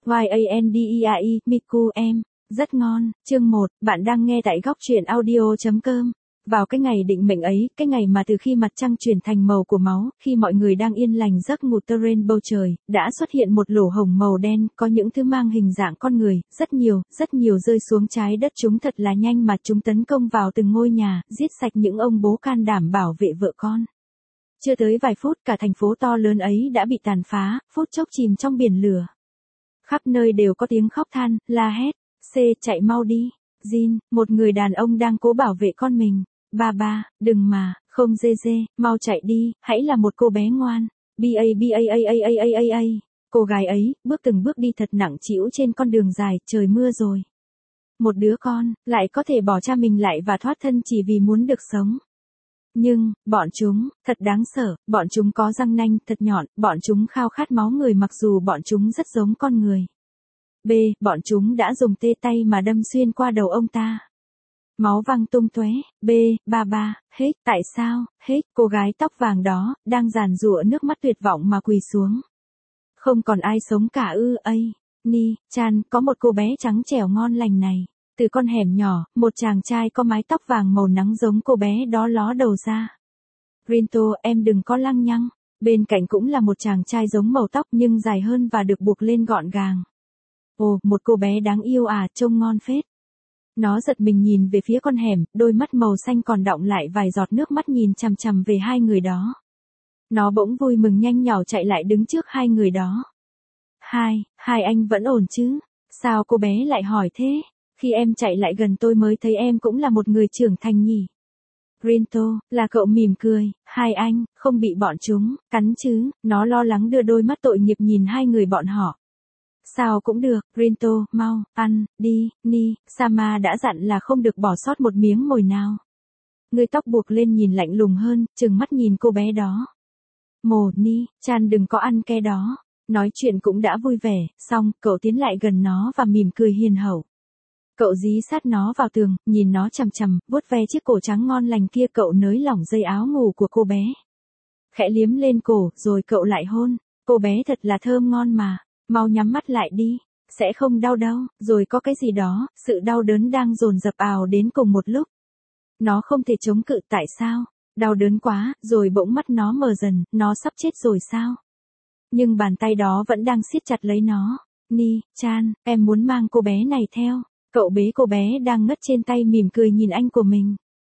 Yandeai, Miku em. Rất ngon. Chương 1, bạn đang nghe tại góc truyện audio.com. Vào cái ngày định mệnh ấy, cái ngày mà từ khi mặt trăng chuyển thành màu của máu, khi mọi người đang yên lành giấc ngủ terrain bầu trời, đã xuất hiện một lỗ hổng màu đen, có những thứ mang hình dạng con người, rất nhiều rơi xuống trái đất, chúng thật là nhanh mà chúng tấn công vào từng ngôi nhà, giết sạch những ông bố can đảm bảo vệ vợ con. Chưa tới vài phút, cả thành phố to lớn ấy đã bị tàn phá, phút chốc chìm trong biển lửa. Khắp nơi đều có tiếng khóc than, la hét. Chạy mau đi. Jin, một người đàn ông đang cố bảo vệ con mình. Ba, đừng mà, không dê, mau chạy đi, hãy là một cô bé ngoan. Ba. Cô gái ấy, từng bước đi thật nặng trĩu trên con đường dài, trời mưa rồi. Một đứa con, lại có thể bỏ cha mình lại và thoát thân chỉ vì muốn được sống. Nhưng, bọn chúng, thật đáng sợ, bọn chúng có răng nanh thật nhọn, bọn chúng khao khát máu người mặc dù bọn chúng rất giống con người. B. Bọn chúng đã dùng tê tay mà đâm xuyên qua đầu ông ta. Máu văng tung tóe. B. Ba. Hết. Tại sao? Hết. Cô gái tóc vàng đó, đang giàn giụa nước mắt tuyệt vọng mà quỳ xuống. Không còn ai sống cả ư? Ni, Chan, có một cô bé trắng trẻo ngon lành này. Từ con hẻm nhỏ, một chàng trai có mái tóc vàng màu nắng giống cô bé đó ló đầu ra. Rinto, em đừng có lăng nhăng. Bên cạnh cũng là một chàng trai giống màu tóc nhưng dài hơn và được buộc lên gọn gàng. Ồ, một cô bé đáng yêu à, trông ngon phết. Nó giật mình nhìn về phía con hẻm, đôi mắt màu xanh còn đọng lại vài giọt nước mắt nhìn chằm chằm về hai người đó. Nó bỗng vui mừng nhanh nhỏ chạy lại đứng trước hai người đó. Hai anh vẫn ổn chứ? Sao cô bé lại hỏi thế? Khi em chạy lại gần tôi mới thấy em cũng là một người trưởng thành nhỉ? Rinto, là cậu mỉm cười, hai anh, không bị bọn chúng cắn chứ? Nó lo lắng đưa đôi mắt tội nghiệp nhìn hai người bọn họ. Sao cũng được, Rinto, mau, ăn, đi, Ni, Sama đã dặn là không được bỏ sót một miếng mồi nào. Người tóc buộc lên nhìn lạnh lùng hơn, trừng mắt nhìn cô bé đó. Ni, Chan đừng có ăn ke đó. Nói chuyện cũng đã vui vẻ, xong, cậu tiến lại gần nó và mỉm cười hiền hậu. Cậu dí sát nó vào tường, nhìn nó chằm chằm, vuốt ve chiếc cổ trắng ngon lành kia, cậu nới lỏng dây áo ngủ của cô bé. Khẽ liếm lên cổ, rồi cậu lại hôn. Cô bé thật là thơm ngon mà. Mau nhắm mắt lại đi, sẽ không đau đâu, rồi có cái gì đó, sự đau đớn đang dồn dập ào đến cùng một lúc. Nó không thể chống cự, tại sao? Đau đớn quá, rồi bỗng mắt nó mờ dần, nó sắp chết rồi sao? Nhưng bàn tay đó vẫn đang siết chặt lấy nó. Ni, Chan, em muốn mang cô bé này theo. Cậu bế cô bé đang ngất trên tay mỉm cười nhìn anh của mình.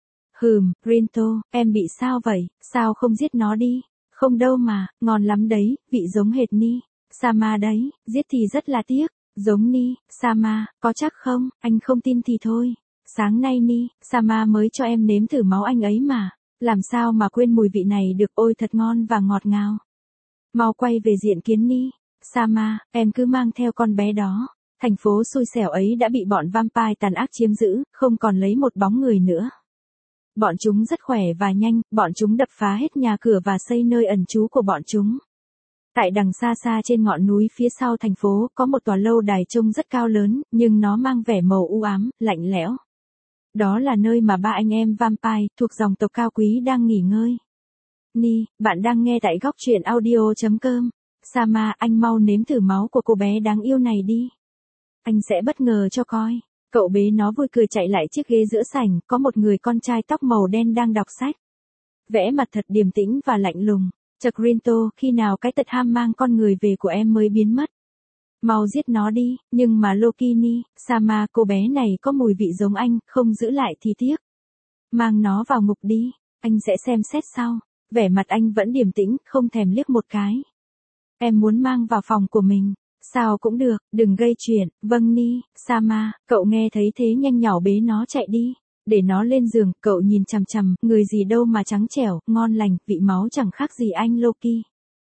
Rinto, em bị sao vậy, sao không giết nó đi? Không đâu mà, ngon lắm đấy, vị giống hệt Ni. Sama đấy, giết thì rất là tiếc, giống Ni, Sama, có chắc không, anh không tin thì thôi. Sáng nay Ni, Sama mới cho em nếm thử máu anh ấy mà, làm sao mà quên mùi vị này được, ôi thật ngon và ngọt ngào. Mau quay về diện kiến Ni, Sama, em cứ mang theo con bé đó. Thành phố xui xẻo ấy đã bị bọn vampire tàn ác chiếm giữ, không còn lấy một bóng người nữa. Bọn chúng rất khỏe và nhanh, bọn chúng đập phá hết nhà cửa và xây nơi ẩn trú của bọn chúng. Tại đằng xa xa trên ngọn núi phía sau thành phố, có một tòa lâu đài trông rất cao lớn, nhưng nó mang vẻ màu u ám, lạnh lẽo. Đó là nơi mà ba anh em vampire, thuộc dòng tộc cao quý đang nghỉ ngơi. Ni, bạn đang nghe tại góc truyện audio.com. Sama, anh mau nếm thử máu của cô bé đáng yêu này đi. Anh sẽ bất ngờ cho coi. Cậu bế nó vui cười chạy lại chiếc ghế giữa sảnh, có một người con trai tóc màu đen đang đọc sách. Vẽ mặt thật điềm tĩnh và lạnh lùng. Chật Rinto, khi nào cái tật ham mang con người về của em mới biến mất? Mau giết nó đi, nhưng mà Lokini, Sama, cô bé này có mùi vị giống anh, không giữ lại thì tiếc. Mang nó vào ngục đi, anh sẽ xem xét sau. Vẻ mặt anh vẫn điềm tĩnh, không thèm liếc một cái. Em muốn mang vào phòng của mình. Sao cũng được, đừng gây chuyện, vâng Ni, Sama, cậu nghe thấy thế nhanh nhỏ bế nó chạy đi. Để nó lên giường, cậu nhìn chằm chằm, người gì đâu mà trắng trẻo, ngon lành, vị máu chẳng khác gì anh Loki.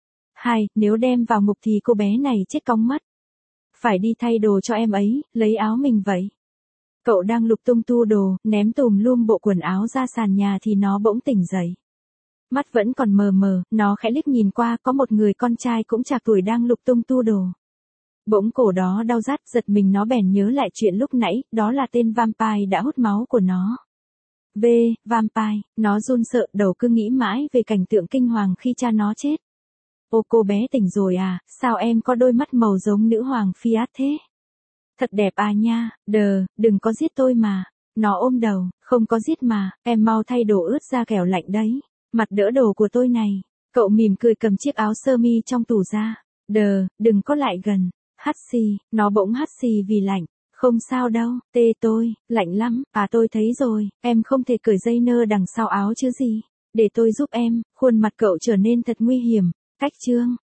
Nếu đem vào ngục thì cô bé này chết cong mất. Phải đi thay đồ cho em ấy, lấy áo mình vậy. Cậu đang lục tung tu đồ, ném tùm lum bộ quần áo ra sàn nhà thì nó bỗng tỉnh dậy. Mắt vẫn còn mờ mờ, nó khẽ liếc nhìn qua, có một người con trai cũng trạc tuổi đang lục tung tu đồ. Bỗng cổ đó đau rát, giật mình nó bèn nhớ lại chuyện lúc nãy, đó là tên vampire đã hút máu của nó. Vampire, nó run sợ, đầu cứ nghĩ mãi về cảnh tượng kinh hoàng khi cha nó chết. Ô cô bé tỉnh rồi à, sao em có đôi mắt màu giống nữ hoàng Fiat thế? Thật đẹp à nha, đừng có giết tôi mà. Nó ôm đầu, không có giết mà, em mau thay đồ ướt ra kẻo lạnh đấy. Mặt đỡ đồ của tôi này. Cậu mỉm cười cầm chiếc áo sơ mi trong tủ ra. Đừng có lại gần. Hắt xì, nó bỗng hắt xì vì lạnh. Không sao đâu, tê tôi, lạnh lắm. À tôi thấy rồi, em không thể cởi dây nơ đằng sau áo chứ gì. Để tôi giúp em, khuôn mặt cậu trở nên thật nguy hiểm. Cách chương